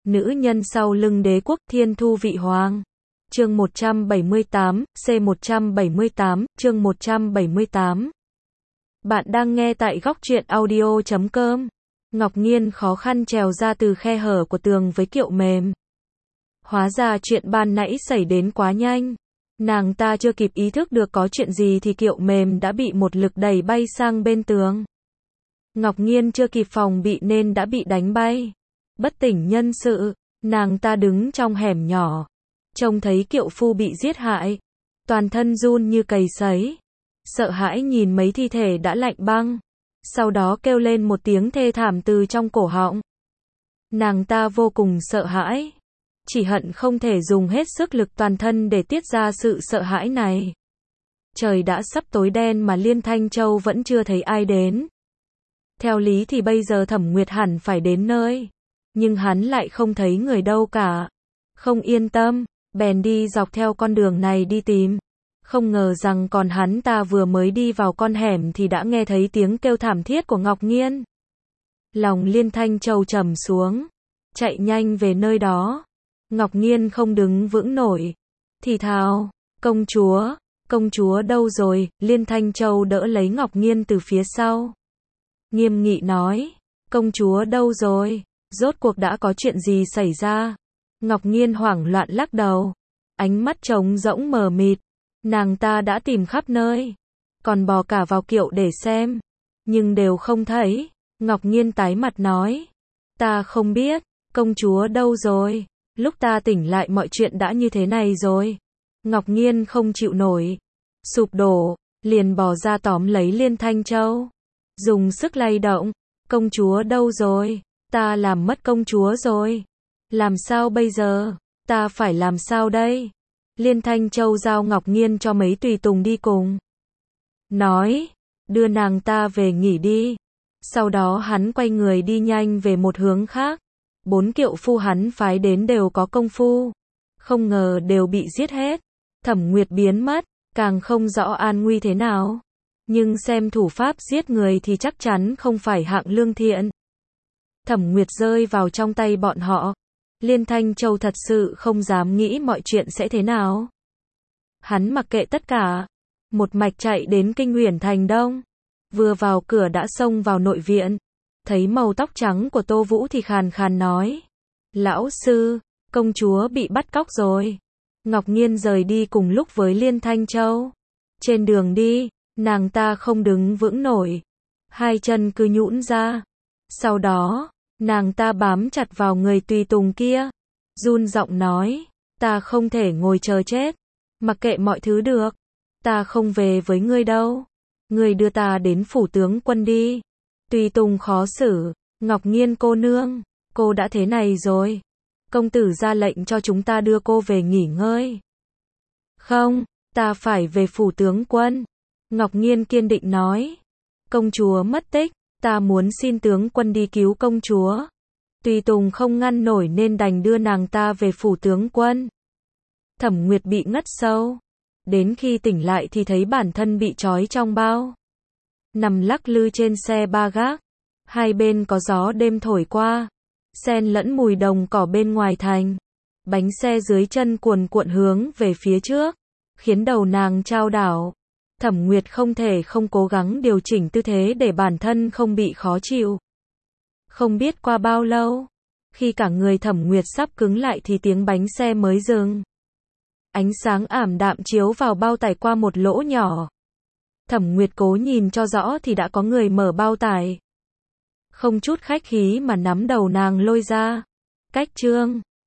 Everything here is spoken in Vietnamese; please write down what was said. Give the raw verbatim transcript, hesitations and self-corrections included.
Nữ nhân sau lưng đế quốc Thiên Thu Vị Hoàng. Chương một trăm bảy mươi tám, C một trăm bảy mươi tám, chương một trăm bảy mươi tám. Bạn đang nghe tại góc truyện audio chấm com. Ngọc Nghiên khó khăn trèo ra từ khe hở của tường với kiệu mềm. Hóa ra chuyện ban nãy xảy đến quá nhanh. Nàng ta chưa kịp ý thức được có chuyện gì thì kiệu mềm đã bị một lực đẩy bay sang bên tường. Ngọc Nghiên chưa kịp phòng bị nên đã bị đánh bay. Bất tỉnh nhân sự, nàng ta đứng trong hẻm nhỏ, trông thấy kiệu phu bị giết hại, toàn thân run như cầy sấy, sợ hãi nhìn mấy thi thể đã lạnh băng, sau đó kêu lên một tiếng thê thảm từ trong cổ họng. Nàng ta vô cùng sợ hãi, chỉ hận không thể dùng hết sức lực toàn thân để tiết ra sự sợ hãi này. Trời đã sắp tối đen mà Liên Thanh Châu vẫn chưa thấy ai đến. Theo lý thì bây giờ Thẩm Nguyệt hẳn phải đến nơi, nhưng hắn lại không thấy người đâu cả. Không yên tâm, bèn đi dọc theo con đường này đi tìm. Không ngờ rằng còn hắn ta vừa mới đi vào con hẻm thì đã nghe thấy tiếng kêu thảm thiết của Ngọc Nghiên. Lòng Liên Thanh Châu trầm xuống, chạy nhanh về nơi đó. Ngọc Nghiên không đứng vững nổi, thì thào, công chúa, công chúa đâu rồi? Liên Thanh Châu đỡ lấy Ngọc Nghiên từ phía sau, nghiêm nghị nói, công chúa đâu rồi? Rốt cuộc đã có chuyện gì xảy ra? Ngọc Nghiên hoảng loạn lắc đầu, ánh mắt trống rỗng mờ mịt. Nàng ta đã tìm khắp nơi, còn bò cả vào kiệu để xem, nhưng đều không thấy. Ngọc Nghiên tái mặt nói, ta không biết, công chúa đâu rồi? Lúc ta tỉnh lại mọi chuyện đã như thế này rồi. Ngọc Nghiên không chịu nổi, sụp đổ, liền bò ra tóm lấy Liên Thanh Châu, dùng sức lay động, công chúa đâu rồi? Ta làm mất công chúa rồi. Làm sao bây giờ? Ta phải làm sao đây? Liên Thanh Châu giao Ngọc Nghiên cho mấy tùy tùng đi cùng, nói, đưa nàng ta về nghỉ đi. Sau đó hắn quay người đi nhanh về một hướng khác. Bốn kiệu phu hắn phái đến đều có công phu, không ngờ đều bị giết hết. Thẩm Nguyệt biến mất, càng không rõ an nguy thế nào, nhưng xem thủ pháp giết người thì chắc chắn không phải hạng lương thiện. Thẩm Nguyệt rơi vào trong tay bọn họ. Liên Thanh Châu thật sự không dám nghĩ mọi chuyện sẽ thế nào. Hắn mặc kệ tất cả, một mạch chạy đến Kinh Uyển Thành Đông. Vừa vào cửa đã xông vào nội viện, thấy màu tóc trắng của Tô Vũ thì khàn khàn nói, lão sư, công chúa bị bắt cóc rồi. Ngọc Nghiên rời đi cùng lúc với Liên Thanh Châu. Trên đường đi, nàng ta không đứng vững nổi, hai chân cứ nhũn ra. Sau đó, nàng ta bám chặt vào người tùy tùng kia, run giọng nói, ta không thể ngồi chờ chết, mặc kệ mọi thứ được, ta không về với ngươi đâu, ngươi đưa ta đến phủ tướng quân đi. Tùy tùng khó xử, Ngọc Nghiên cô nương, cô đã thế này rồi, công tử ra lệnh cho chúng ta đưa cô về nghỉ ngơi. Không, ta phải về phủ tướng quân. Ngọc Nghiên kiên định nói, công chúa mất tích, ta muốn xin tướng quân đi cứu công chúa. Tùy tùng không ngăn nổi nên đành đưa nàng ta về phủ tướng quân. Thẩm Nguyệt bị ngất sâu, đến khi tỉnh lại thì thấy bản thân bị trói trong bao, nằm lắc lư trên xe ba gác. Hai bên có gió đêm thổi qua, xen lẫn mùi đồng cỏ bên ngoài thành. Bánh xe dưới chân cuồn cuộn hướng về phía trước, khiến đầu nàng chao đảo. Thẩm Nguyệt không thể không cố gắng điều chỉnh tư thế để bản thân không bị khó chịu. Không biết qua bao lâu, khi cả người Thẩm Nguyệt sắp cứng lại thì tiếng bánh xe mới dừng. Ánh sáng ảm đạm chiếu vào bao tải qua một lỗ nhỏ. Thẩm Nguyệt cố nhìn cho rõ thì đã có người mở bao tải. Không chút khách khí mà nắm đầu nàng lôi ra. Cách trương,